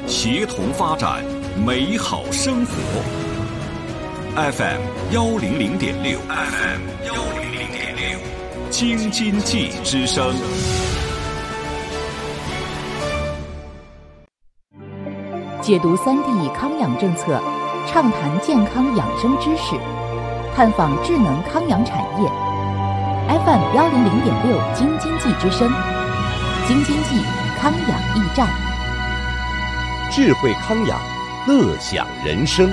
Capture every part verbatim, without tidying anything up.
协同发展美好生活。 F M 幺零零点六 ，F M 幺零零点六，京津冀之声。 解读三 D 康养政策，畅谈健康养生知识，探访智能康养产业。F M 幺零零点六，京津冀之声，京津冀康养驿站。 智慧康养，乐享人生。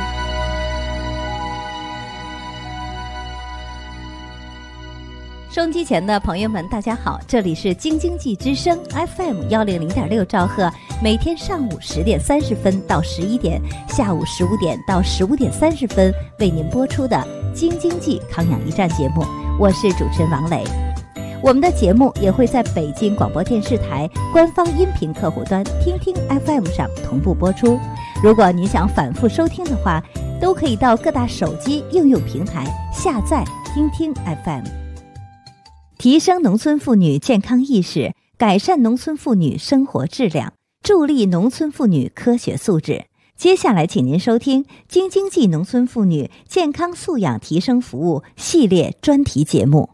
收音机前的朋友们，大家好，这里是京津冀之声 F M 幺零零点六兆赫，每天上午十点三十分到十一点，下午十五点到十五点三十分为您播出的京津冀康养驿站节目，我是主持人王磊。我们的节目也会在北京广播电视台官方音频客户端听听 F M 上同步播出。如果您想反复收听的话，都可以到各大手机应用平台下载听听 F M。提升农村妇女健康意识，改善农村妇女生活质量，助力农村妇女科学素质。接下来请您收听京津冀农村妇女健康素养提升服务系列专题节目。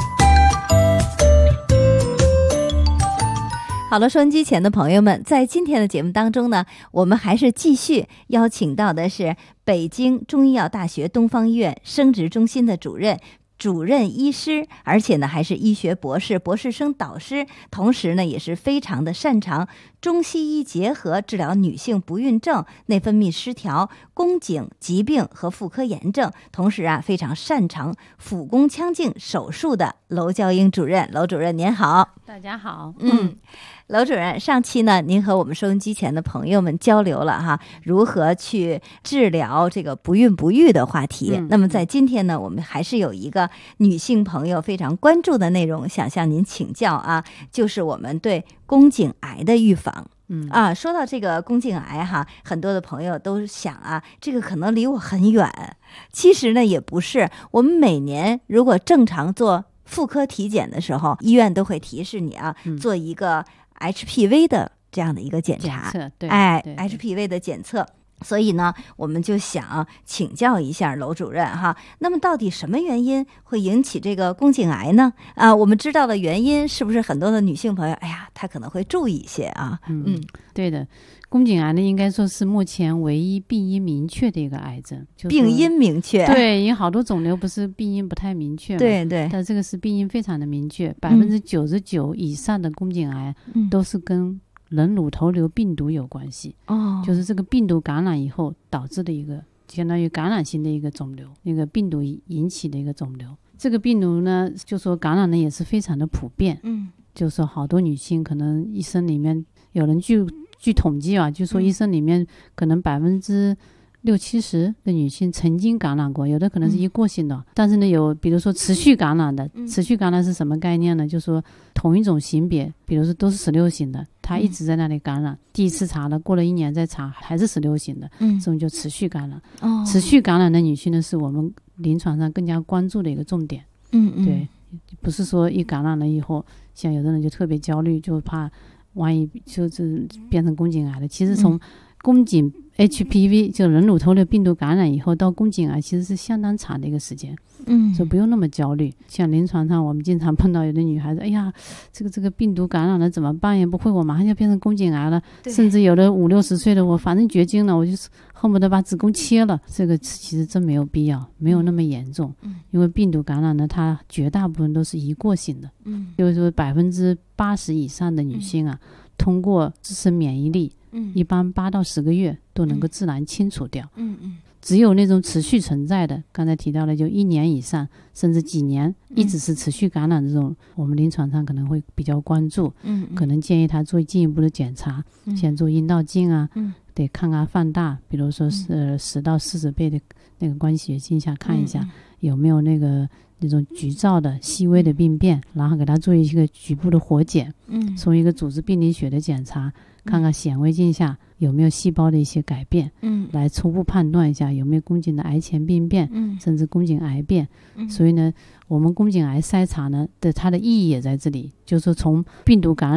好了，收音机前的朋友们，在今天的节目当中呢，我们还是继续邀请到的是北京中医药大学东方医院生殖中心的主任主任医师，而且呢还是医学博士、博士生导师，同时呢也是非常的擅长中西医结合治疗女性不孕症、内分泌失调、宫颈疾病和妇科炎症，同时啊非常擅长腹宫腔镜手术的娄娇英主任。娄主任您好。 大家好。 嗯，娄主任，上期呢您和我们收音机前的朋友们交流了哈如何去治疗这个不孕不育的话题、嗯、那么在今天呢我们还是有一个女性朋友非常关注的内容想向您请教啊，就是我们对宫颈癌的预防。嗯啊，说到这个宫颈癌哈，很多的朋友都想啊，这个可能离我很远。其实呢也不是，我们每年如果正常做妇科体检的时候，医院都会提示你啊，嗯、做一个 H P V 的这样的一个检查， 检测对， 哎对对 ，H P V 的检测。所以呢，我们就想请教一下娄主任哈，那么到底什么原因会引起这个宫颈癌呢？啊，我们知道的原因是不是很多的女性朋友，哎呀，她可能会注意一些啊？ 嗯，嗯对的，宫颈癌呢，应该说是目前唯一病因明确的一个癌症。就是、 病因明确， 对，因为好多肿瘤不是病因不太明确嘛， 对对， 但这个是病因非常的明确，百分之九十九以上的宫颈癌都是跟人乳头瘤病毒有关系，哦，就是这个病毒感染以后导致的一个相当于感染性的一个肿瘤，那个病毒引起的一个肿瘤。这个病毒呢，就说感染的也是非常的普遍，嗯，就说好多女性可能一生里面有人据据统计啊，就说一生里面可能百分之六七十的女性曾经感染过，有的可能是一过性的、嗯、但是呢有比如说持续感染的、嗯、持续感染是什么概念呢？就是说同一种型别，比如说都是十六型的，它一直在那里感染、嗯、第一次查了，过了一年再查还是十六型的，嗯，这种就持续感染、哦、持续感染的女性呢是我们临床上更加关注的一个重点。嗯嗯，对，不是说一感染了以后像有的人就特别焦虑，就怕万一就是变成宫颈癌了。其实从宫颈 H P V 就人乳头瘤病毒感染以后到宫颈癌其实是相当长的一个时间，嗯，所以不用那么焦虑。像临床上我们经常碰到有的女孩子，哎呀，这个这个病毒感染了怎么办呀？不会我马上就变成宫颈癌了，甚至有的五六十岁的我反正绝经了，我就是恨不得把子宫切了。这个其实真没有必要，没有那么严重，嗯，因为病毒感染呢，它绝大部分都是一过性的，嗯，就是说百分之八十以上的女性啊，嗯、通过自身免疫力。嗯，一般八到十个月都能够自然清除掉。嗯嗯，只有那种持续存在的，刚才提到的就一年以上，甚至几年一直是持续感染这种，嗯、我们临床上可能会比较关注。嗯，可能建议他做进一步的检查，嗯、先做阴道镜啊，嗯、得看看放大，比如说是十到四十倍的那个关系血镜下看一下、嗯、有没有那个。那种局灶的细微的病变，然后给他做一个局部的活检，嗯，从一个组织病理学的检查，看看显微镜下有没有细胞的一些改变，嗯，来初步判断一下有没有宫颈的癌前病变，嗯，甚至宫颈癌变。嗯，所以呢，我们宫颈癌筛查呢的它的意义也在这里，就是说从病毒感染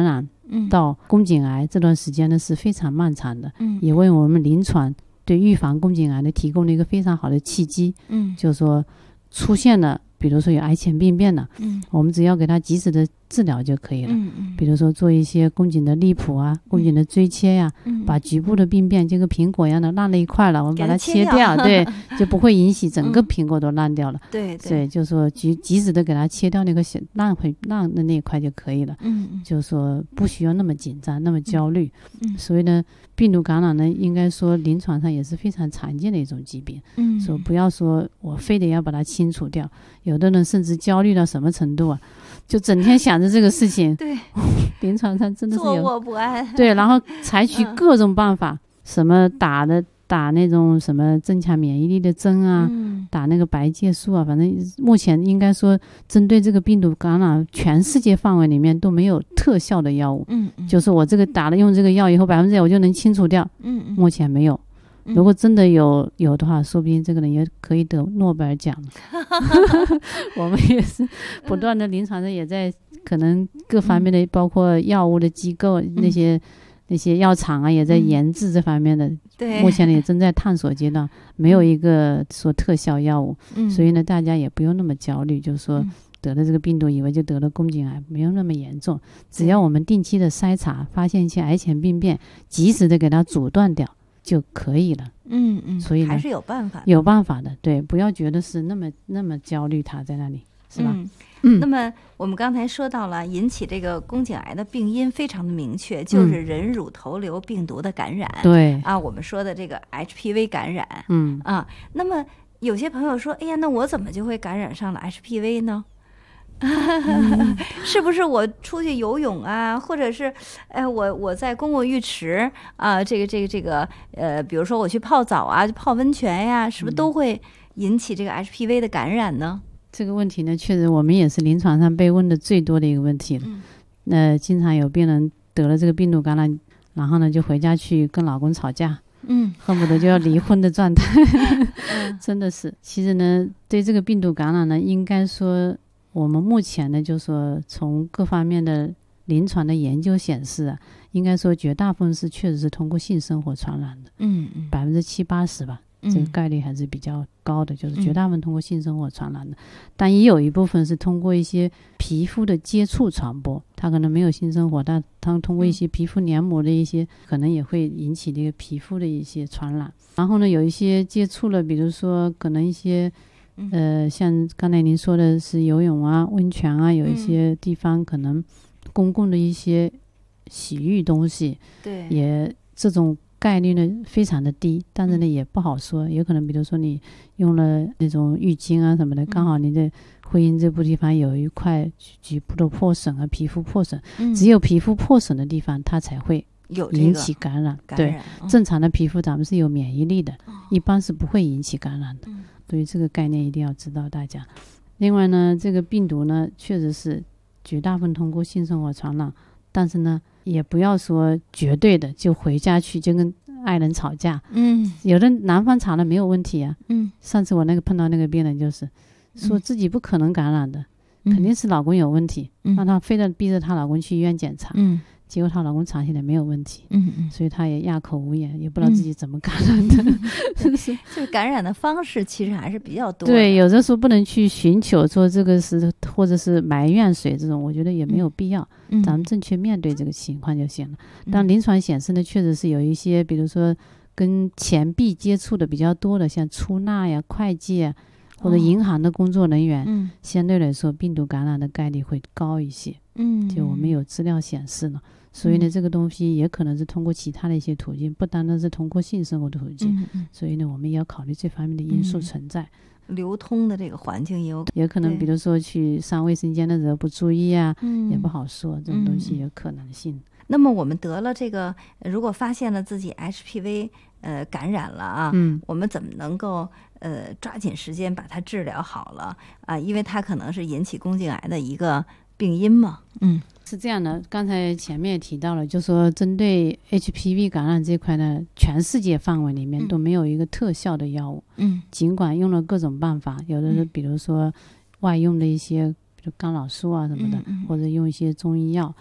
嗯、到宫颈癌这段时间呢是非常漫长的，嗯，也为我们临床对预防宫颈癌呢提供了一个非常好的契机，嗯，就是说出现了比如说有癌前病变了，嗯，我们只要给它及时的治疗就可以了，嗯嗯，比如说做一些宫颈的利普啊，宫颈的椎切呀、啊嗯，把局部的病变就跟苹果一样的烂了一块了，我们把它切掉，对，就不会引起整个苹果都烂掉了，嗯、对对，所以就说及及时的给它切掉那个烂会烂的那一块就可以了，嗯嗯，就是说不需要那么紧张那么焦虑，嗯，所以呢病毒感染呢应该说临床上也是非常常见的一种疾病，嗯，说不要说我非得要把它清除掉，有的人甚至焦虑到什么程度啊，就整天想着这个事情，对，临床上真的是有坐卧不安， 对，然后采取各种办法，嗯、什么打的打那种什么增强免疫力的针啊，嗯、打那个白介素啊，反正目前应该说针对这个病毒感染，全世界范围里面都没有特效的药物，嗯，嗯就是我这个打了用这个药以后百分之百我就能清除掉，嗯，嗯目前没有。如果真的有有的话，说不定这个人也可以得诺贝尔奖。我们也是不断的临床上也在可能各方面的，包括药物的机构、嗯、那些那些药厂啊，也在研制这方面的。对、嗯，目前也正在探索阶段，没有一个说特效药物，嗯、所以呢，大家也不用那么焦虑，就是说。得了这个病毒以为就得了宫颈癌，没有那么严重，只要我们定期的筛查，发现一些癌前病变，及时的给它阻断掉就可以了。嗯嗯，所以还是有办法的， 有办法的，对，不要觉得是那么那么焦虑，它在那里，是吧？ 嗯嗯。那么我们刚才说到了引起这个宫颈癌的病因非常的明确，就是人乳头瘤病毒的感染。对、嗯、啊，我们说的这个 H P V 感染。嗯啊，那么有些朋友说，哎呀，那我怎么就会感染上了 H P V 呢？嗯、是不是我出去游泳啊，或者是，哎，我我在公共浴池啊，这个这个这个，呃，比如说我去泡澡啊，泡温泉呀、啊，是不是都会引起这个 H P V 的感染呢？ 嗯、这个问题呢，确实我们也是临床上被问的最多的一个问题了。嗯、那经常有病人得了这个病毒感染，然后呢就回家去跟老公吵架。嗯，恨不得就要离婚的状态。嗯、真的是。其实呢，对这个病毒感染呢，应该说。我们目前呢，就说从各方面的临床的研究显示啊，应该说绝大部分是确实是通过性生活传染的，嗯嗯，百分之七八十吧，这个概率还是比较高的，就是绝大部分通过性生活传染的，但也有一部分是通过一些皮肤的接触传播，它可能没有性生活，但它通过一些皮肤黏膜的一些，可能也会引起这个皮肤的一些传染。然后呢，有一些接触了，比如说可能一些。呃，像刚才您说的是游泳啊、温泉啊，有一些地方可能公共的一些洗浴东西，对，也这种概率呢非常的低，但是呢也不好说，有可能比如说你用了那种浴巾啊什么的，刚好你的会阴这部地方有一块局部的破损啊，皮肤破损，嗯、只有皮肤破损的地方它才会引起感染。 感染对、哦，正常的皮肤咱们是有免疫力的，哦、一般是不会引起感染的。嗯，所以这个概念一定要知道大家。另外呢，这个病毒呢确实是绝大部分通过性生活传染，但是呢也不要说绝对的就回家去就跟爱人吵架。嗯，有的男方查了没有问题啊。嗯，上次我那个碰到那个病人就是说自己不可能感染的，嗯、肯定是老公有问题，嗯、让她非得逼着她老公去医院检查。嗯。结果她老公查起来没有问题，嗯嗯，所以她也哑口无言，也不知道自己怎么感染的。 嗯、是就是感染的方式其实还是比较多的。 对，有的时候不能去寻求说这个是或者是埋怨谁这种，我觉得也没有必要，嗯、咱们正确面对这个情况就行了。嗯、但临床显示呢，确实是有一些，比如说跟钱币接触的比较多的，像出纳呀、会计啊，或者银行的工作人员，嗯、相对来说病毒感染的概率会高一些。嗯，就我们有资料显示呢。所以呢，这个东西也可能是通过其他的一些途径，不单单是通过性生活的途径。嗯嗯，所以呢，我们也要考虑这方面的因素存在。 嗯、流通的这个环境也有， 也可能，比如说去上卫生间的时候不注意啊，也不好说，这种东西有可能性。嗯、 那么我们得了这个，如果发现了自己 H P V 呃感染了啊，嗯，我们怎么能够呃抓紧时间把它治疗好了啊？因为它可能是引起宫颈癌的一个病因嘛。嗯。 是这样的，刚才前面也提到了，就说针对 H P V 感染这块呢，全世界范围里面都没有一个特效的药物。嗯，尽管用了各种办法，有的是比如说外用的一些，比如干扰素啊什么的，嗯嗯、或者用一些中医药，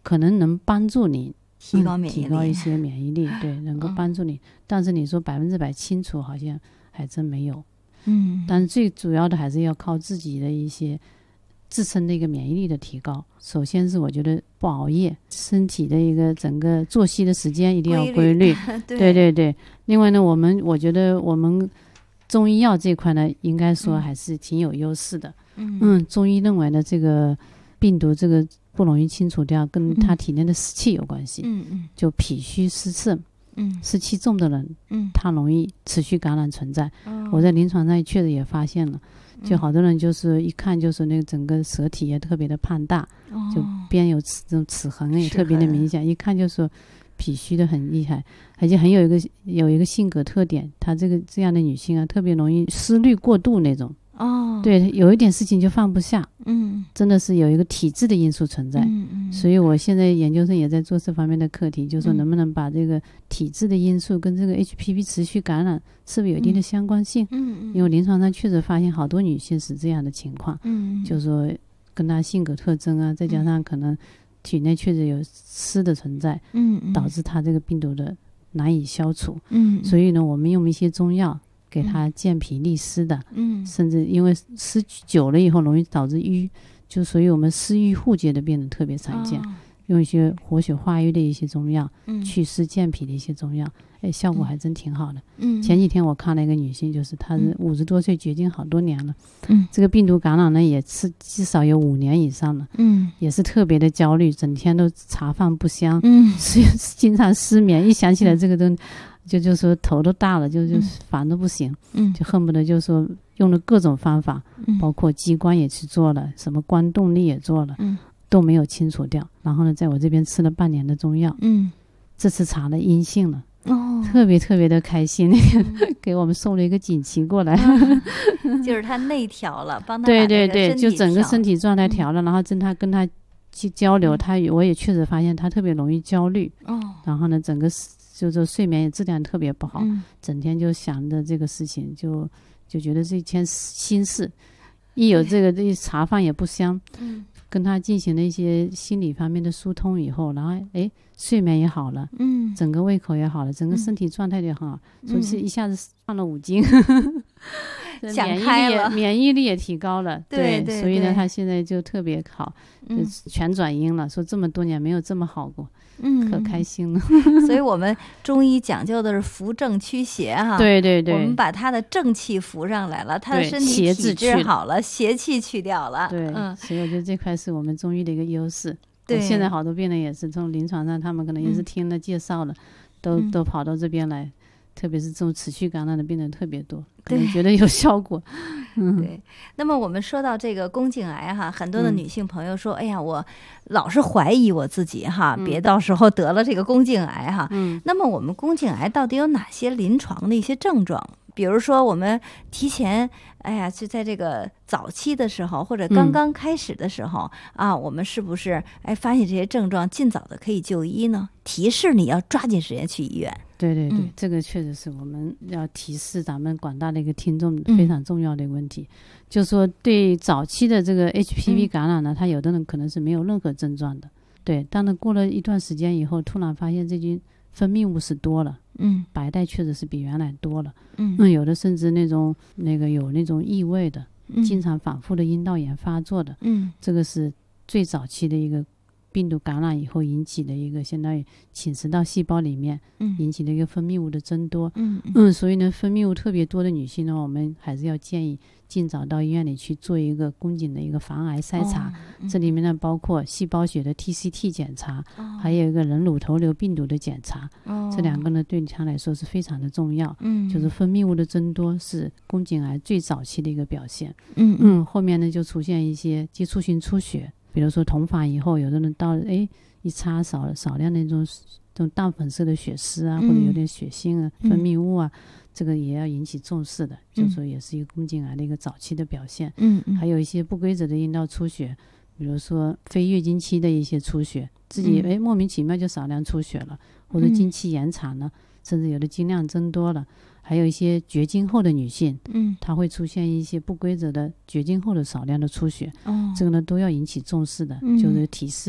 可能能帮助你提高免疫力、 嗯、提高一些免疫力，对，能够帮助你。嗯、但是你说百分之百清除，好像还真没有。 嗯， 但是最主要的还是要靠自己的一些自身的一个免疫力的提高。首先是我觉得不熬夜，身体的一个整个作息的时间一定要规律。 对对对对。另外呢，我们我觉得我们中医药这块呢，应该说还是挺有优势的。 嗯嗯，中医认为呢，这个病毒这个不容易清除掉，跟他体内的湿气有关系。 嗯嗯， 就脾虚湿盛。 嗯， 湿气重的人， 嗯， 他容易持续感染存在。 哦、 我在临床上确实也发现了，就好多人就是一看就是那个整个舌体也特别的胖大， 哦、 就边有齿这种齿痕也特别的明显，一看就说脾虚的很厉害，而且很有一个有一个性格特点，她这个这样的女性啊，特别容易思虑过度那种。 哦， 对，有一点事情就放不下， 嗯， 真的是有一个体质的因素存在。 嗯嗯， 所以我现在研究生也在做这方面的课题，就是说能不能把这个体质的因素跟这个 H P V 持续感染是不是有一定的相关性？ 嗯嗯， 因为临床上确实发现好多女性是这样的情况， 嗯， 就是说跟她性格特征啊，再加上可能体内确实有湿的存在， 嗯， 导致她这个病毒的难以消除。 嗯， 所以呢，我们用一些中药给它健脾利湿的， 嗯， 甚至因为湿久了以后容易导致瘀，就所以我们湿瘀互结的病人特别常见， 哦、 用一些活血化瘀的一些中药， 嗯， 祛湿健脾的一些中药，哎，效果还真挺好的。 嗯， 前几天我看了一个女性，就是她是五十多岁，绝经好多年了， 嗯， 这个病毒感染呢也是至少有五年以上了， 嗯， 也是特别的焦虑，整天都茶饭不香， 嗯， 是经常失眠，一想起来这个都。就就说头都大了，就就烦都不行， 嗯， 就恨不得就说用了各种方法， 嗯， 包括激光也去做了，什么光动力也做了， 嗯， 都没有清除掉。然后呢，在我这边吃了半年的中药， 嗯， 这次查了阴性了， 哦， 特别特别的开心，嗯、给我们送了一个锦旗过来， 嗯、就是他内调了，帮他对对对，就整个身体状态调了，嗯、然后跟他跟他去交流，嗯、他我也确实发现他特别容易焦虑， 哦， 然后呢，整个。就是睡眠也质量特别不好， 嗯、 整天就想着这个事情，就就觉得这一件心事，一有这个这茶饭也不香， 嗯， 跟他进行了一些心理方面的疏通以后，然后哎睡眠也好了， 嗯， 整个胃口也好了，整个身体状态也好， 嗯、 所以是一下子胖了五斤， 想免疫开了， 力免疫力也提高了， 对 对, 对， 所以呢，他现在就特别好， 嗯、 全转阴了，说这么多年没有这么好过。 嗯， 可开心了。 所以我们中医讲究的是扶正驱邪哈。 对对对， 我们把他的正气扶上来了，他的身体体质好了，邪气去掉了。 对， 嗯， 所以我觉得这块是我们中医的一个优势。 对， 现在好多病人也是从临床上，他们可能也是听了介绍了， 嗯、 都都跑到这边来。特别是这种持续感染的病人特别多，可能觉得有效果。嗯， 对。那么我们说到这个宫颈癌哈，很多的女性朋友说：“嗯、哎呀，我老是怀疑我自己哈，嗯、别到时候得了这个宫颈癌哈。” 嗯。 那么我们宫颈癌到底有哪些临床的一些症状？比如说我们提前，哎呀，就在这个早期的时候，或者刚刚开始的时候、嗯、啊，我们是不是哎发现这些症状，尽早的可以就医呢？提示你要抓紧时间去医院。 对对对、 嗯， 这个确实是我们要提示咱们广大的一个听众非常重要的一个问题，嗯、就是说对早期的这个 H P V 感染呢，他、嗯、有的人可能是没有任何症状的，对，但是过了一段时间以后，突然发现这些分泌物是多了， 嗯， 白带确实是比原来多了， 嗯， 嗯有的甚至那种那个有那种异味的， 嗯、 经常反复的阴道炎发作的， 嗯， 这个是最早期的一个。病毒感染以后引起的一个相当于侵蚀到细胞里面， 嗯， 引起的一个分泌物的增多， 嗯 嗯, 嗯，所以呢，分泌物特别多的女性呢，我们还是要建议尽早到医院里去做一个宫颈的一个防癌筛查， 哦嗯、 这里面呢包括细胞学的 T C T 检查， 哦、 还有一个人乳头瘤病毒的检查， 哦、 这两个呢对她来说是非常的重要， 嗯， 就是分泌物的增多是宫颈癌最早期的一个表现， 嗯嗯，后面呢就出现一些接触性出血，比如说同房以后，有的人到哎。一擦少少量那种这种淡粉色的血丝啊， 嗯、 或者有点血腥啊、 嗯、 分泌物啊，这个也要引起重视的，嗯、就是说也是一个宫颈癌的一个早期的表现。 嗯嗯， 还有一些不规则的阴道出血，比如说非月经期的一些出血，自己哎、嗯、莫名其妙就少量出血了，或者经期延长了，嗯、甚至有的经量增多了。还有一些绝经后的女性， 嗯， 她会出现一些不规则的绝经后的少量的出血， 哦， 这个呢都要引起重视的， 嗯、 就是提示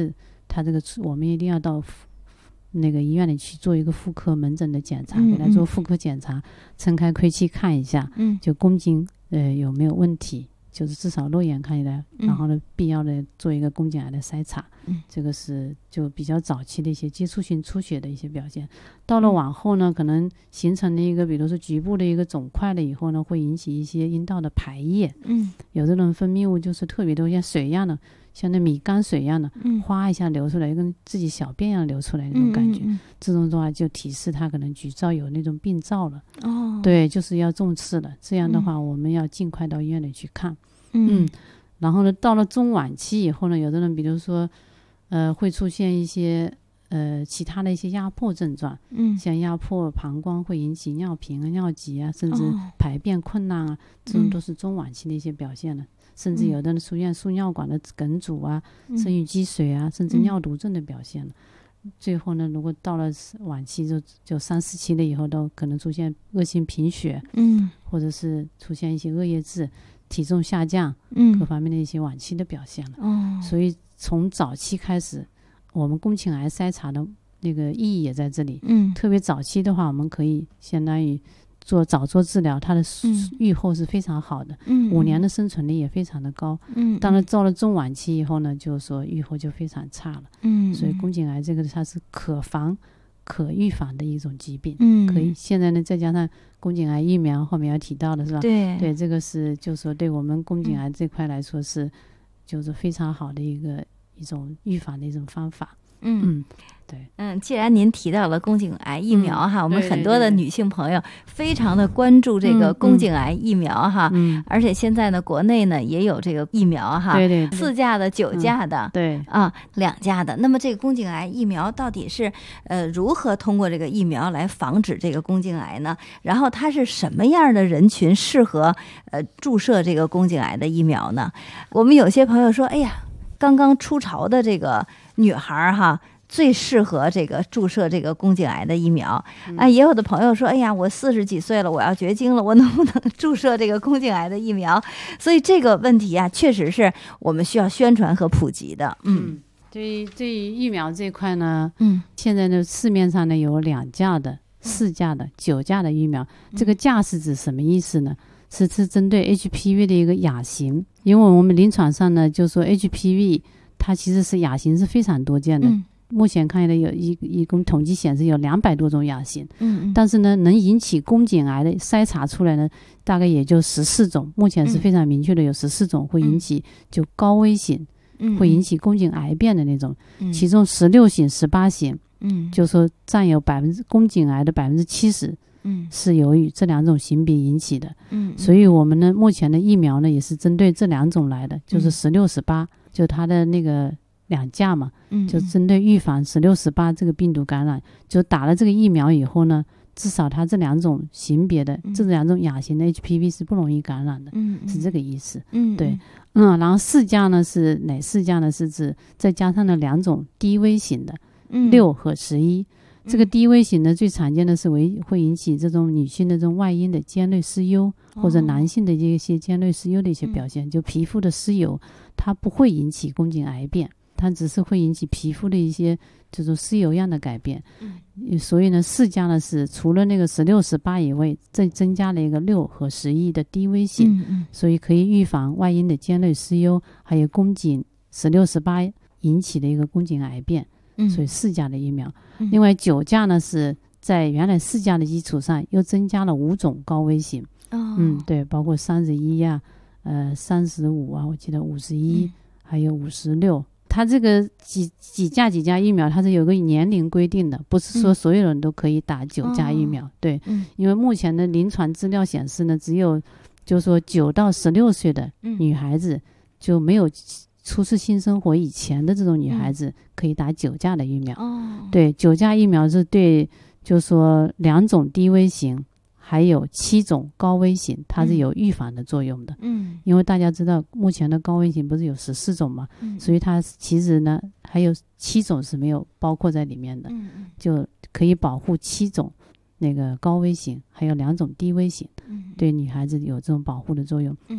他这个我们一定要到那个医院里去做一个妇科门诊的检查，嗯、给他做妇科检查，撑开窥器看一下，嗯，就宫颈呃有没有问题，就是至少肉眼看起来，嗯、然后呢必要的做一个宫颈癌的筛查，嗯，这个是就比较早期的一些接触性出血的一些表现。到了往后呢，可能形成了一个比如说局部的一个肿块了以后呢，会引起一些阴道的排液，嗯，有这种分泌物就是特别多，像水一样的，像那米缸水一样的，嗯，哗一下流出来，跟自己小便一样流出来那种感觉，嗯嗯嗯，这种的话就提示他可能局灶有那种病灶了，哦，对，就是要重视了。这样的话，我们要尽快到医院里去看，嗯，嗯然后呢，到了中晚期以后呢，有的人比如说，呃，会出现一些呃其他的一些压迫症状，嗯，像压迫膀胱会引起尿频啊、尿急啊，甚至排便困难啊，哦、这种都是中晚期的一些表现了。嗯甚至有的人出现输尿管的梗阻啊、嗯、肾盂积水啊，甚至尿毒症的表现了。嗯、最后呢，如果到了晚期就就三四期了以后，都可能出现恶性贫血，嗯，或者是出现一些恶液质、体重下降，嗯，各方面的一些晚期的表现了。哦，所以从早期开始，我们宫颈癌筛查的那个意义也在这里。嗯，特别早期的话，我们可以相当于做早做治疗，它的预后是非常好的，嗯，五年的生存率也非常的高，嗯，当然到了中晚期以后呢，就是说预后就非常差了，嗯，所以宫颈癌这个它是可防可预防的一种疾病，嗯，可以现在呢再加上宫颈癌疫苗后面要提到的是吧？对对，这个是就是说对我们宫颈癌这块来说是、嗯、就是非常好的一个一种预防的一种方法，嗯。嗯对， 嗯，既然您提到了宫颈癌疫苗哈，嗯、我们很多的女性朋友非常的关注这个宫颈癌疫苗哈，嗯，而且现在呢，国内呢也有这个疫苗哈，对对，四价的、九价的，嗯、对啊，两价的。那么这个宫颈癌疫苗到底是呃如何通过这个疫苗来防止这个宫颈癌呢？然后它是什么样的人群适合呃注射这个宫颈癌的疫苗呢？我们有些朋友说，哎呀，刚刚初潮的这个女孩哈。最适合这个注射这个宫颈癌的疫苗、嗯、啊，也有的朋友说，哎呀，我四十几岁了，我要绝经了，我能不能注射这个宫颈癌的疫苗？所以这个问题啊，确实是我们需要宣传和普及的。嗯， 对于对于疫苗这一块呢，嗯，现在呢市面上呢有两价的、四价的、九价的疫苗。这个价是指什么意思呢？是是针对 H P V 的一个亚型，因为我们临床上呢就说 H P V 它其实是亚型是非常多见的。嗯目前看来有一一共统计显示有两百多种亚型，嗯，但是呢，能引起宫颈癌的筛查出来呢，大概也就十四种。目前是非常明确的，有十四种会引起就高危型，嗯，会引起宫颈癌变的那种，嗯，其中十六型、十八型，嗯，就说占有百分之宫颈癌的百分之七十，嗯，是由于这两种型别引起的，嗯，所以我们呢，目前的疫苗呢也是针对这两种来的，就是十六、十八，就它的那个。两价嘛，就针对预防十六、十八这个病毒感染，就打了这个疫苗以后呢，至少它这两种型别的、嗯、这两种亚型的 H P V 是不容易感染的，嗯、是这个意思。嗯，对，嗯，然后四价呢是哪四价呢？是指再加上了两种低危型的，六、嗯、和十一。这个低危型的最常见的是为会引起这种女性的这种外阴的尖锐湿疣，哦、或者男性的一些尖锐湿疣的一些表现，嗯、就皮肤的湿疣，它不会引起宫颈癌变。它只是会引起皮肤的一些这种湿疣样的改变，嗯、所以呢，四价呢是除了那个十六、十八以外，再增加了一个六和十一的低危型，嗯嗯、所以可以预防外阴的尖锐湿疣，还有宫颈十六、十八引起的一个宫颈癌变，嗯、所以四价的疫苗。嗯、另外九价呢是在原来四价的基础上又增加了五种高危型，哦、嗯，对，包括三十一呀、呃三十五啊，我记得五十一，嗯、还有五十六。它这个几几价几价疫苗，它是有个年龄规定的，不是说所有人都可以打九价疫苗。嗯、对，嗯、因为目前的临床资料显示呢，只有就是说九到十六岁的女孩子，嗯、就没有初次性生活以前的这种女孩子可以打九价的疫苗。嗯、对，九价疫苗是对，就是说两种低危型。还有七种高危型，它是有预防的作用的。嗯，因为大家知道目前的高危型不是有十四种嘛，嗯、所以它其实呢还有七种是没有包括在里面的，嗯、就可以保护七种那个高危型，还有两种低危型，嗯、对女孩子有这种保护的作用。嗯，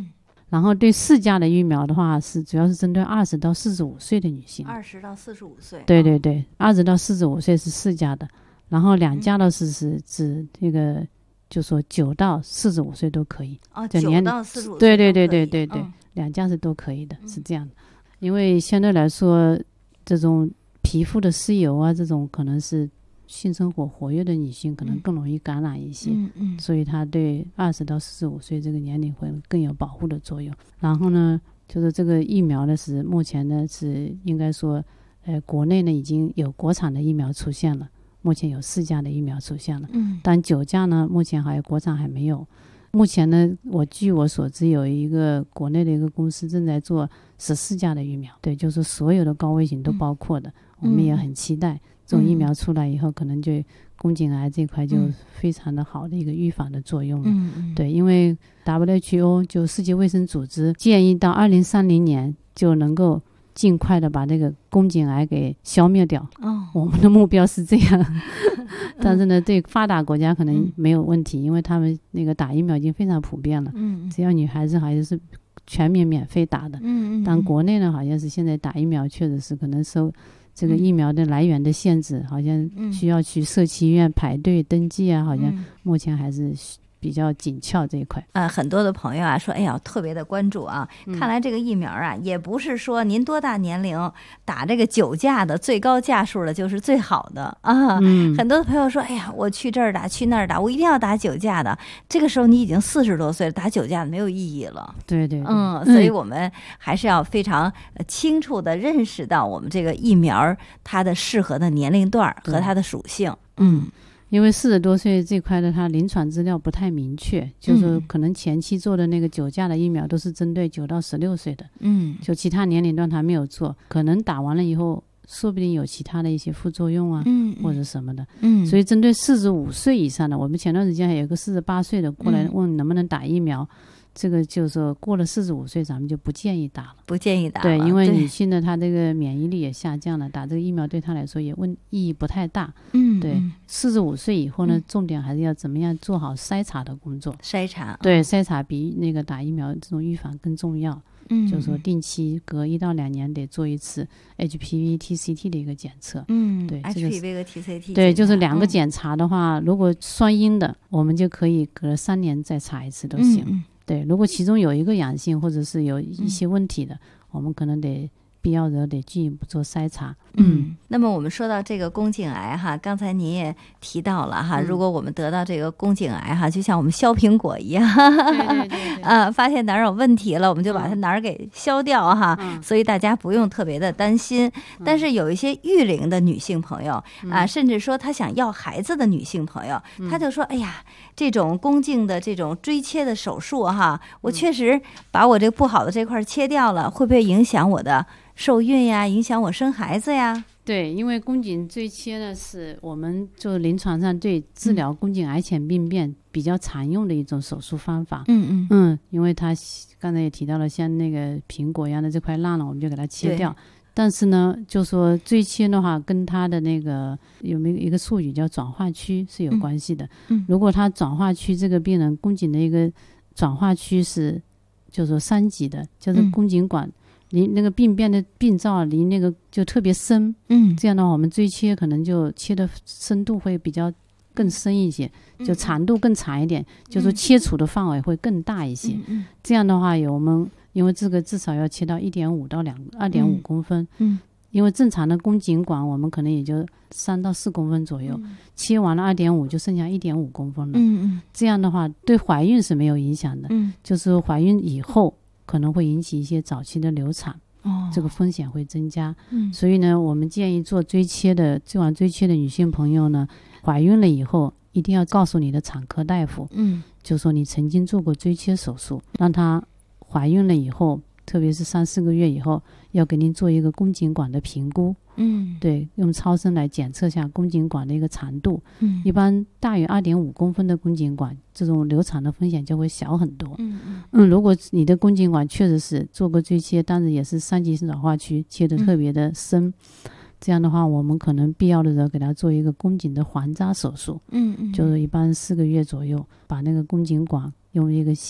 然后对四价的疫苗的话，是主要是针对二十到四十五岁的女性。 二十到四十五岁。 对对对，二十到四十五岁是四价的，然后两价的是是指这个，就说九到四十五岁都可以。 哦，九到四十五岁。 对对对对对对， 嗯、 两价是都可以的，是这样的。因为相对来说，这种皮肤的湿疣啊，这种可能是性生活活跃的女性可能更容易感染一些， 嗯嗯， 所以它对二十到四十五岁这个年龄会更有保护的作用。然后呢，就是这个疫苗呢是目前呢是应该说，呃，国内呢已经有国产的疫苗出现了，目前有四价的疫苗出现了， 嗯， 但九价呢目前还有国产还没有。目前呢，我据我所知，有一个国内的一个公司正在做十四价的疫苗，对，就是所有的高危型都包括的，嗯、我们也很期待。这种疫苗出来以后，可能就宫颈癌这块就非常的好的一个预防的作用了。 嗯嗯， 对，因为 W H O 就世界卫生组织建议到二零三零年就能够尽快的把这个宫颈癌给消灭掉。 哦， 我们的目标是这样，但是呢，对发达国家可能没有问题，因为他们那个打疫苗已经非常普遍了。嗯，只要女孩子好像是全民免费打的。嗯嗯，但国内呢，好像是现在打疫苗确实是可能受这个疫苗的来源的限制，好像需要去社区医院排队登记啊，好像目前还是比较紧俏这一块。 呃，很多的朋友啊说，哎呀，特别的关注啊。嗯、看来这个疫苗啊，也不是说您多大年龄打这个九价的最高价数的就是最好的啊。嗯、很多的朋友说，哎呀，我去这儿打，去那儿打，我一定要打九价的。这个时候你已经四十多岁了，打九价的没有意义了。 对对对， 嗯，所以我们还是要非常清楚的认识到我们这个疫苗它的适合的年龄段和它的属性。嗯。 因为四十多岁这块的，它临床资料不太明确，嗯、就是可能前期做的那个九价的疫苗都是针对九到十六岁的，嗯，就其他年龄段它没有做，可能打完了以后，说不定有其他的一些副作用啊，嗯，或者什么的，嗯，所以针对四十五岁以上的，我们前段时间还有个四十八岁的过来问能不能打疫苗。嗯，这个就是说过了四十五岁咱们就不建议打了， 不建议打了。 对，因为女性的她这个免疫力也下降了，打这个疫苗对她来说也问意义不太大。嗯，对，四十五岁以后呢，嗯、重点还是要怎么样做好筛查的工作。 筛查， 对，筛查比那个打疫苗这种预防更重要。嗯，就是说定期隔一到两年得做一次 H P V、T C T 的一个检测。 嗯， 对 ，H P V 和 T C T。 对，就是两个检查的话，嗯、如果双阴的，我们就可以隔三年再查一次都行。嗯嗯，对，如果其中有一个阳性或者是有一些问题的，嗯、我们可能得必要的得进一步做筛查。 嗯，那么我们说到这个宫颈癌哈，刚才您也提到了哈，嗯、如果我们得到这个宫颈癌哈，就像我们削苹果一样， 对对对对啊，发现哪儿有问题了，我们就把它哪儿给削掉哈，嗯、所以大家不用特别的担心。嗯、但是有一些育龄的女性朋友、嗯、啊，甚至说她想要孩子的女性朋友，嗯、她就说，哎呀，这种宫颈的这种椎切的手术哈，我确实把我这个不好的这块切掉了，会不会影响我的受孕呀，影响我生孩子呀？ 对，因为宫颈椎切呢是我们就临床上对治疗宫颈癌前病变比较常用的一种手术方法。嗯嗯嗯，因为它刚才也提到了，像那个苹果一样的这块烂了，我们就给它切掉。但是呢，就说椎切的话，跟它的那个有没有一个术语叫转化区是有关系的。嗯，如果它转化区这个病人宫颈的一个转化区是，就是说三级的，就是宫颈管。嗯离那个病变的病灶离那个就特别深，嗯，这样的话我们椎切可能就切的深度会比较更深一些，就长度更长一点，嗯、就说切除的范围会更大一些。嗯、这样的话有我们因为这个至少要切到一点五到两二点五公分，嗯，因为正常的宫颈管我们可能也就三到四公分左右，嗯、切完了二点五就剩下一点五公分了。嗯嗯，这样的话对怀孕是没有影响的，嗯，就是怀孕以后。可能会引起一些早期的流产，哦，这个风险会增加。嗯，所以呢，我们建议做椎切的、做完椎切的女性朋友呢，怀孕了以后一定要告诉你的产科大夫，嗯，就说你曾经做过椎切手术，让她怀孕了以后，特别是三四个月以后，要给您做一个宫颈管的评估。嗯，对，用超声来检测下宫颈管的一个长度。嗯，一般大于二点五公分的宫颈管，这种流产的风险就会小很多。嗯嗯嗯，如果你的宫颈管确实是做过椎切，但是也是三级转化区切得特别的深，嗯、这样的话，我们可能必要的时候给他做一个宫颈的环扎手术。嗯嗯，就是一般四个月左右，把那个宫颈管用一个线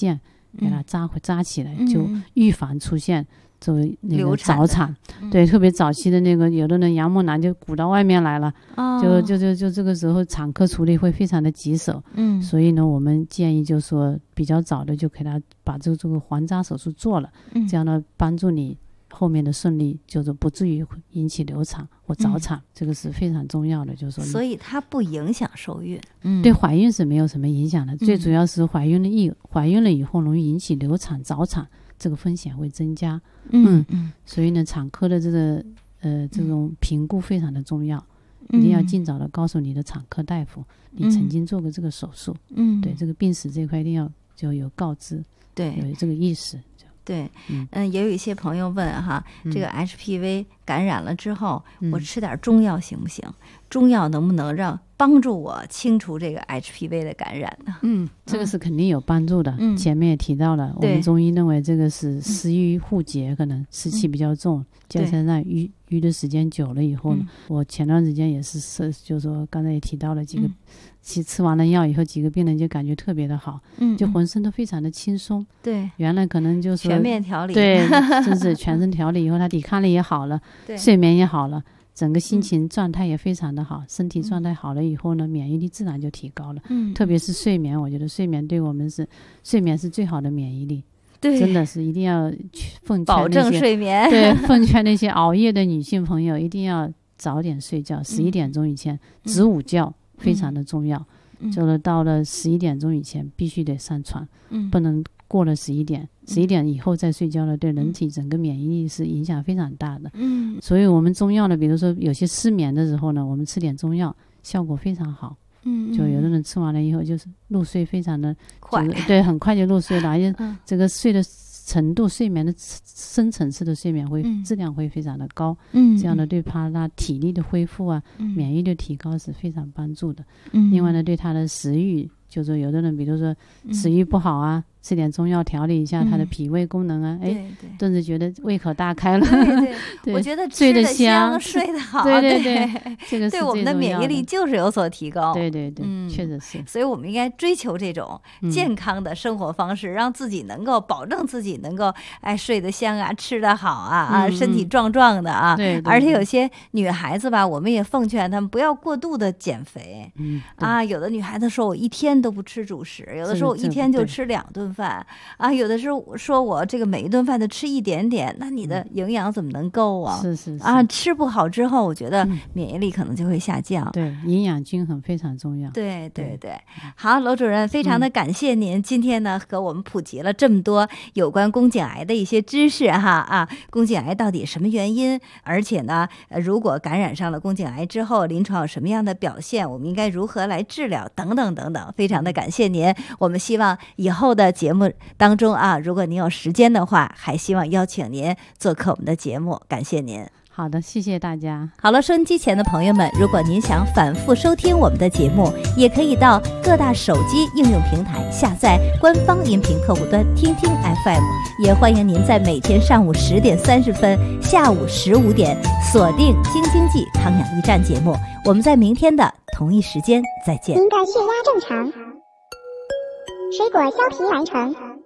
给它扎回扎起来，就预防出现作为那个早产。对，特别早期的那个有的人羊膜囊就鼓到外面来了，就就就就这个时候产科处理会非常的棘手。嗯，所以呢我们建议就是说比较早的就给他把这个这个环扎手术做了，这样呢帮助你后面的顺利，就是不至于引起流产或早产、嗯、这个是非常重要的。就是说所以它不影响受孕。 嗯，对怀孕是没有什么影响的、嗯、最主要是怀孕了以怀孕了以后容易引起流产早产，这个风险会增加。嗯嗯，所以呢产科的这个呃这种评估非常的重要、嗯、一定要尽早的告诉你的产科大夫、嗯、你曾经做过这个手术。嗯，对这个病史这块一定要就有告知，对有这个意识。 对，嗯、呃，也有一些朋友问哈，这个 H P V 感染了之后、嗯、我吃点中药行不行？中药能不能让帮助我清除这个 H P V 的感染呢？ 嗯，这个是肯定有帮助的。嗯，前面也提到了，我们中医认为这个是湿瘀互结，可能湿气比较重，加上让瘀瘀的时间久了以后呢，我前段时间也是是，就是说刚才也提到了几个。嗯其吃完了药以后，几个病人就感觉特别的好，嗯，就浑身都非常的轻松。对，原来可能就是全面调理， 对，真是全身调理以后，他抵抗力也好了，对，睡眠也好了，整个心情状态也非常的好，嗯、身体状态好了以后呢，免疫力自然就提高了。嗯，特别是睡眠，我觉得睡眠对我们是睡眠是最好的免疫力。对，真的是一定要奉劝保证睡眠。 对，奉劝那些熬夜的女性朋友，一定要早点睡觉，十一点钟以前子午觉。嗯非常的重要，嗯、就是到了十一点钟以前必须得上床，嗯、不能过了十一点，十一点以后再睡觉了，对人体整个免疫力是影响非常大的。嗯，所以我们中药呢，比如说有些失眠的时候呢，我们吃点中药，效果非常好。嗯，就有的人吃完了以后，就是入睡非常的快，对，很快就入睡了，而且这个睡的程度，睡眠的深层次的睡眠会、嗯、质量会非常的高。嗯，这样呢，对他他体力的恢复啊，嗯、免疫力提高是非常帮助的。嗯，另外呢，对他的食欲，就是说有的人，比如说食欲不好啊。嗯吃点中药调理一下他的脾胃功能啊，哎、嗯，顿时觉得胃口大开了。 对 对, 对，我觉得吃得香，睡得好， 对对对，这个是对我们的免疫力就是有所提高。 对对对，嗯，确实是。 所以我们应该追求这种健康的生活方式，嗯、让自己能够保证自己能够哎睡得香啊，吃得好啊，嗯、啊，身体壮壮的啊。对, 对, 对。而且有些女孩子吧，我们也奉劝她们不要过度的减肥。嗯。啊，有的女孩子说我一天都不吃主食，有的时候我一天就吃两顿。饭啊，有的时候说我这个每一顿饭都吃一点点，那你的营养怎么能够啊？ 是是是啊，吃不好之后，我觉得免疫力可能就会下降。 嗯、对，营养均衡非常重要。 对对 对, 对，好，娄主任，非常的感谢您、嗯、今天呢和我们普及了这么多有关宫颈癌的一些知识哈啊，宫颈癌到底什么原因？而且呢，呃，如果感染上了宫颈癌之后，临床有什么样的表现？我们应该如何来治疗？等等等等，非常的感谢您。我们希望以后的节目当中啊，如果您有时间的话，还希望邀请您做客我们的节目，感谢您。 好的，谢谢大家。 好了，收音机前的朋友们，如果您想反复收听我们的节目，也可以到各大手机应用平台下载官方音频客户端听听 F M， 也欢迎您在每天上午十点三十分、下午十五点锁定京津冀康养驿站节目。我们在明天的同一时间再见。 您的血压正常，水果削皮完成，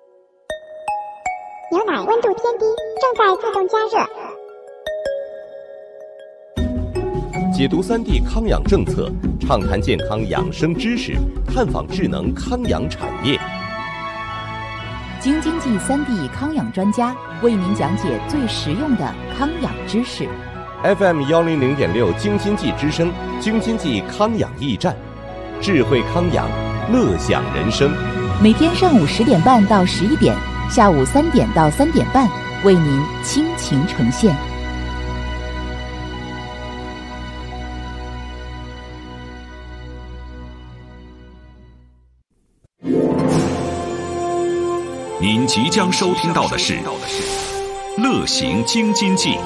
牛奶温度偏低，正在自动加热。 解读三 D 康养政策，畅谈健康养生知识，探访智能康养产业。 京津冀三 D 康养专家为您讲解最实用的康养知识。 F M 幺零零点六京津冀之声，京津冀康养驿站，智慧康养，乐享人生。 每天上午十点半到十一点，下午三点到三点半，为您倾情呈现。 您即将收听到的是《乐行京津冀》。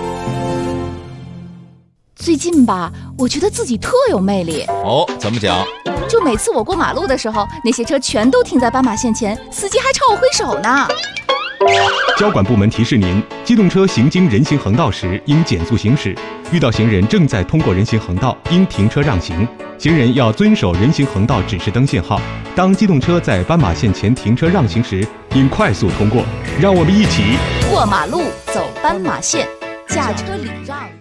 最近吧，我觉得自己特有魅力。 哦，怎么讲？ 就每次我过马路的时候，那些车全都停在斑马线前，司机还朝我挥手呢。 交管部门提示您：机动车行经人行横道时应减速行驶，遇到行人正在通过人行横道，应停车让行。行人要遵守人行横道指示灯信号。当机动车在斑马线前停车让行时，应快速通过。让我们一起过马路，走斑马线，驾车礼让。